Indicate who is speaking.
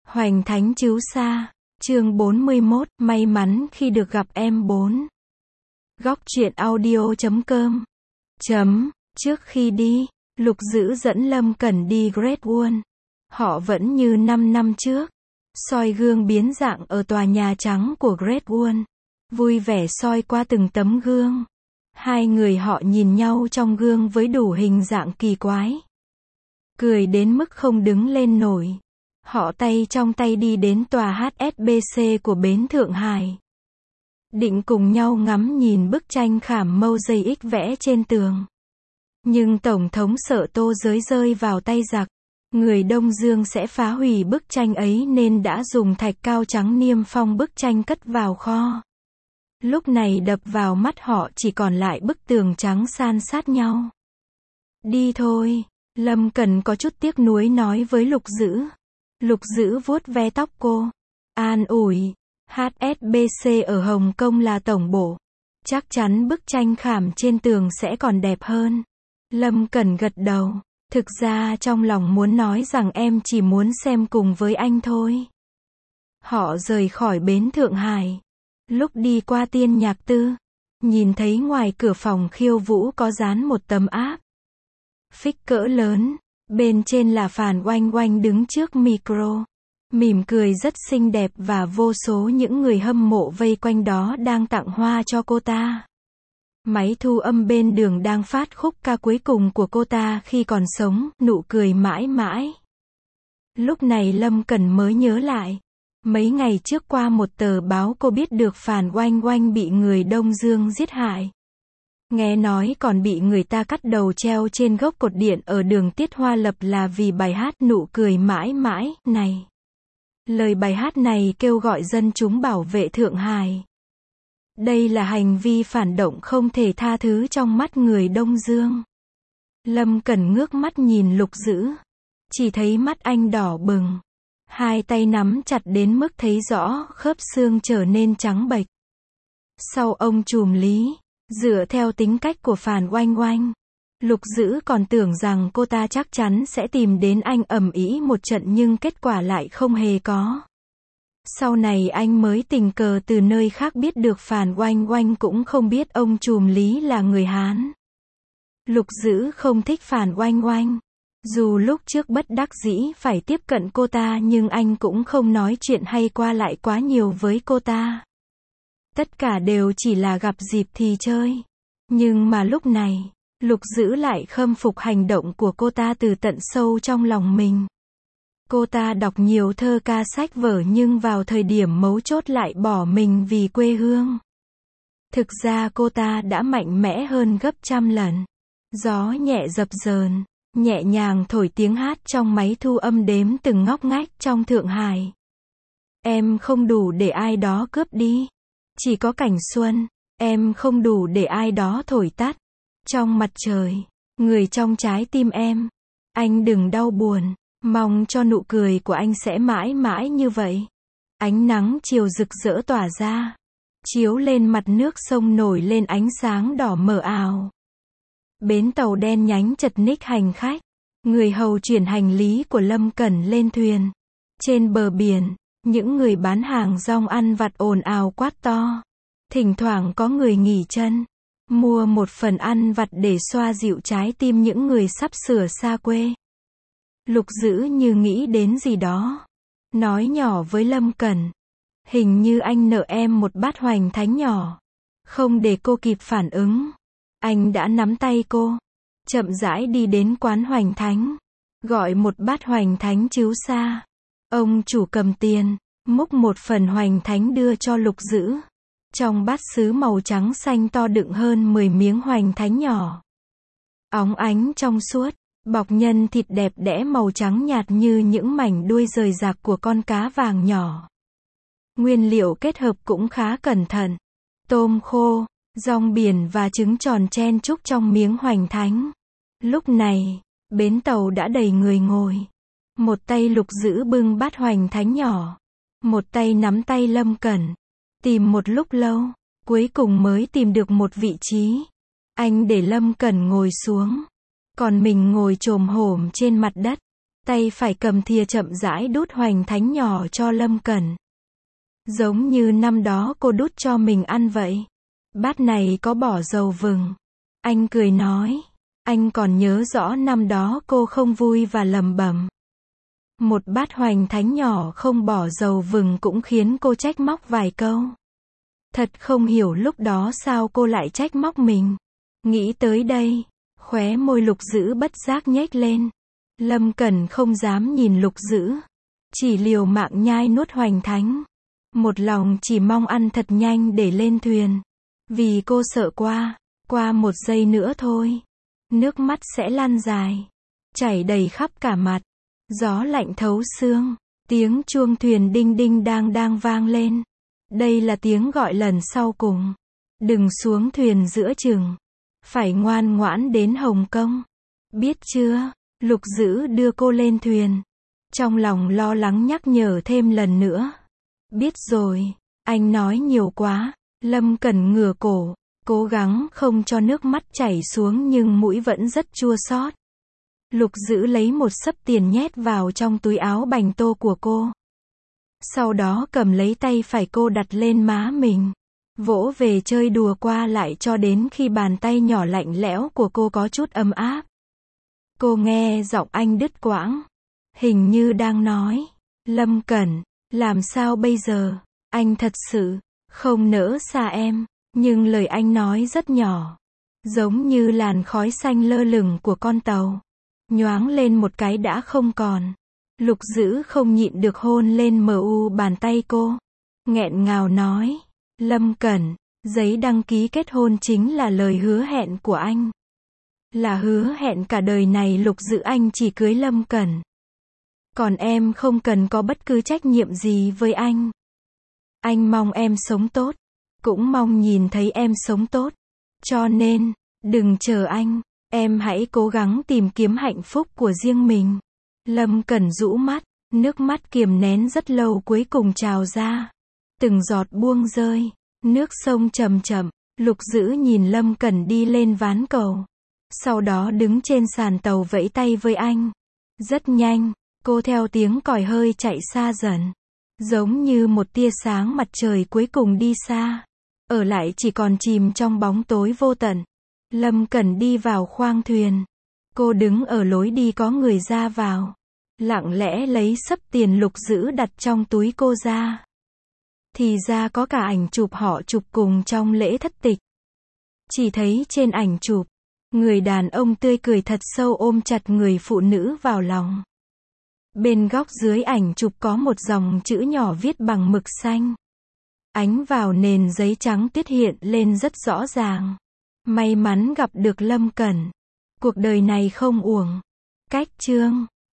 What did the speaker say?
Speaker 1: Hoành Thánh Chiếu Xa, chương 41, may mắn khi được gặp em 4. Góc truyện audio.com. Trước khi đi, Lục Dữ dẫn Lâm Cẩn đi Great Wall. Họ vẫn như 5 năm trước. Soi gương biến dạng ở tòa nhà trắng của Great Wall. Vui vẻ soi qua từng tấm gương. Hai người họ nhìn nhau trong gương với đủ hình dạng kỳ quái. Cười đến mức không đứng lên nổi. Họ tay trong tay đi đến tòa HSBC của bến Thượng Hải. Định cùng nhau ngắm nhìn bức tranh khảm mosaic vẽ trên tường. Nhưng Tổng thống sợ tô giới rơi vào tay giặc. Người Đông Dương sẽ phá hủy bức tranh ấy nên đã dùng thạch cao trắng niêm phong bức tranh cất vào kho. Lúc này đập vào mắt họ chỉ còn lại bức tường trắng san sát nhau. Đi thôi, Lâm Cẩn có chút tiếc nuối nói với Lục Dữ. Lục Dữ vuốt ve tóc cô. An ủi, HSBC ở Hồng Kông là tổng bộ. Chắc chắn bức tranh khảm trên tường sẽ còn đẹp hơn. Lâm Cẩn gật đầu. Thực ra trong lòng muốn nói rằng em chỉ muốn xem cùng với anh thôi. Họ rời khỏi bến Thượng Hải. Lúc đi qua Tiên Nhạc Tư, nhìn thấy ngoài cửa phòng khiêu vũ có dán một tấm áp phích cỡ lớn. Bên trên là Phàn Oanh Oanh đứng trước micro. Mỉm cười rất xinh đẹp và vô số những người hâm mộ vây quanh đó đang tặng hoa cho cô ta. Máy thu âm bên đường đang phát khúc ca cuối cùng của cô ta khi còn sống, nụ cười mãi mãi. Lúc này Lâm Cẩn mới nhớ lại. Mấy ngày trước qua một tờ báo cô biết được Phàn Oanh Oanh bị người Đông Dương giết hại. Nghe nói còn bị người ta cắt đầu treo trên gốc cột điện ở đường Tiết Hoa Lập là vì bài hát Nụ Cười Mãi Mãi này. Lời bài hát này kêu gọi dân chúng bảo vệ Thượng Hải. Đây là hành vi phản động không thể tha thứ trong mắt người Đông Dương. Lâm Cẩn ngước mắt nhìn Lục Dữ. Chỉ thấy mắt anh đỏ bừng. Hai tay nắm chặt đến mức thấy rõ khớp xương trở nên trắng bệch. Sau ông trùm lý, dựa theo tính cách của Phàn Oanh Oanh, Lục Dữ còn tưởng rằng cô ta chắc chắn sẽ tìm đến anh ầm ĩ một trận nhưng kết quả lại không hề có. Sau này anh mới tình cờ từ nơi khác biết được Phàn Oanh Oanh cũng không biết ông trùm lý là người Hán. Lục Dữ không thích Phàn Oanh Oanh. Dù lúc trước bất đắc dĩ phải tiếp cận cô ta nhưng anh cũng không nói chuyện hay qua lại quá nhiều với cô ta. Tất cả đều chỉ là gặp dịp thì chơi. Nhưng mà lúc này, Lục Dữ lại khâm phục hành động của cô ta từ tận sâu trong lòng mình. Cô ta đọc nhiều thơ ca sách vở nhưng vào thời điểm mấu chốt lại bỏ mình vì quê hương. Thực ra cô ta đã mạnh mẽ hơn gấp trăm lần. Gió nhẹ dập dờn, nhẹ nhàng thổi tiếng hát trong máy thu âm đếm từng ngóc ngách trong Thượng Hải. Em không đủ để ai đó cướp đi. Chỉ có cảnh xuân, em không đủ để ai đó thổi tắt. Trong mặt trời, người trong trái tim em. Anh đừng đau buồn, mong cho nụ cười của anh sẽ mãi mãi như vậy. Ánh nắng chiều rực rỡ tỏa ra, chiếu lên mặt nước sông nổi lên ánh sáng đỏ mờ ảo. Bến tàu đen nhánh chật ních hành khách. Người hầu chuyển hành lý của Lâm Cẩn lên thuyền. Trên bờ biển, những người bán hàng rong ăn vặt ồn ào quát to. Thỉnh thoảng có người nghỉ chân, mua một phần ăn vặt để xoa dịu trái tim những người sắp sửa xa quê. Lục Dữ như nghĩ đến gì đó. Nói nhỏ với Lâm Cẩn. Hình như anh nợ em một bát Hoành Thánh nhỏ. Không để cô kịp phản ứng. Anh đã nắm tay cô. Chậm rãi đi đến quán Hoành Thánh. Gọi một bát Hoành Thánh Chiếu Xa. Ông chủ cầm tiền, múc một phần Hoành Thánh đưa cho Lục Dữ. Trong bát sứ màu trắng xanh to đựng hơn 10 miếng Hoành Thánh nhỏ. Óng ánh trong suốt, bọc nhân thịt đẹp đẽ màu trắng nhạt như những mảnh đuôi rời rạc của con cá vàng nhỏ. Nguyên liệu kết hợp cũng khá cẩn thận. Tôm khô, rong biển và trứng tròn chen chúc trong miếng Hoành Thánh. Lúc này, bến tàu đã đầy người ngồi. Một tay Lục Dữ bưng bát Hoành Thánh nhỏ. Một tay nắm tay Lâm Cẩn. Tìm một lúc lâu, cuối cùng mới tìm được một vị trí. Anh để Lâm Cẩn ngồi xuống. Còn mình ngồi chồm hổm trên mặt đất. Tay phải cầm thìa chậm rãi đút hoành thánh nhỏ cho Lâm Cẩn. Giống như năm đó cô đút cho mình ăn vậy. Bát này có bỏ dầu vừng. Anh cười nói. Anh còn nhớ rõ năm đó cô không vui và lẩm bẩm. Một bát hoành thánh nhỏ không bỏ dầu vừng cũng khiến cô trách móc vài câu. Thật không hiểu lúc đó sao cô lại trách móc mình. Nghĩ tới đây, khóe môi Lục Dữ bất giác nhếch lên. Lâm Cẩn không dám nhìn Lục Dữ, chỉ liều mạng nhai nuốt hoành thánh. Một lòng chỉ mong ăn thật nhanh để lên thuyền. Vì cô sợ qua một giây nữa thôi, nước mắt sẽ lan dài, chảy đầy khắp cả mặt. Gió lạnh thấu xương, tiếng chuông thuyền đinh đinh đang đang vang lên. Đây là tiếng gọi lần sau cùng. Đừng xuống thuyền giữa chừng. Phải ngoan ngoãn đến Hồng Kông. Biết chưa? Lục Dữ đưa cô lên thuyền. Trong lòng lo lắng nhắc nhở thêm lần nữa. Biết rồi, anh nói nhiều quá. Lâm Cẩn ngửa cổ, cố gắng không cho nước mắt chảy xuống nhưng mũi vẫn rất chua xót. Lục Dữ lấy một xấp tiền nhét vào trong túi áo bành tô của cô. Sau đó cầm lấy tay phải cô đặt lên má mình. Vỗ về chơi đùa qua lại cho đến khi bàn tay nhỏ lạnh lẽo của cô có chút ấm áp. Cô nghe giọng anh đứt quãng. Hình như đang nói. Lâm Cẩn, làm sao bây giờ? Anh thật sự không nỡ xa em. Nhưng lời anh nói rất nhỏ. Giống như làn khói xanh lơ lửng của con tàu. Nhoáng lên một cái đã không còn. Lục Dữ không nhịn được hôn lên bàn tay cô. Nghẹn ngào nói. Lâm Cẩn, giấy đăng ký kết hôn chính là lời hứa hẹn của anh. Là hứa hẹn cả đời này Lục Dữ anh chỉ cưới Lâm Cẩn. Còn em không cần có bất cứ trách nhiệm gì với anh. Anh mong em sống tốt. Cũng mong nhìn thấy em sống tốt. Cho nên, đừng chờ anh. Em hãy cố gắng tìm kiếm hạnh phúc của riêng mình. Lâm Cẩn rũ mắt. Nước mắt kiềm nén rất lâu cuối cùng trào ra. Từng giọt buông rơi. Nước sông chậm chậm. Lục Dữ nhìn Lâm Cẩn đi lên ván cầu. Sau đó đứng trên sàn tàu vẫy tay với anh. Rất nhanh, cô theo tiếng còi hơi chạy xa dần. Giống như một tia sáng mặt trời cuối cùng đi xa. Ở lại chỉ còn chìm trong bóng tối vô tận. Lâm Cẩn đi vào khoang thuyền. Cô đứng ở lối đi có người ra vào. Lặng lẽ lấy xấp tiền Lục Dữ đặt trong túi cô ra. Thì ra có cả ảnh chụp họ chụp cùng trong lễ thất tịch. Chỉ thấy trên ảnh chụp, người đàn ông tươi cười thật sâu ôm chặt người phụ nữ vào lòng. Bên góc dưới ảnh chụp có một dòng chữ nhỏ viết bằng mực xanh. Ánh vào nền giấy trắng tuyết hiện lên rất rõ ràng. May mắn gặp được Lâm Cẩn. Cuộc đời này không uổng. Cách chương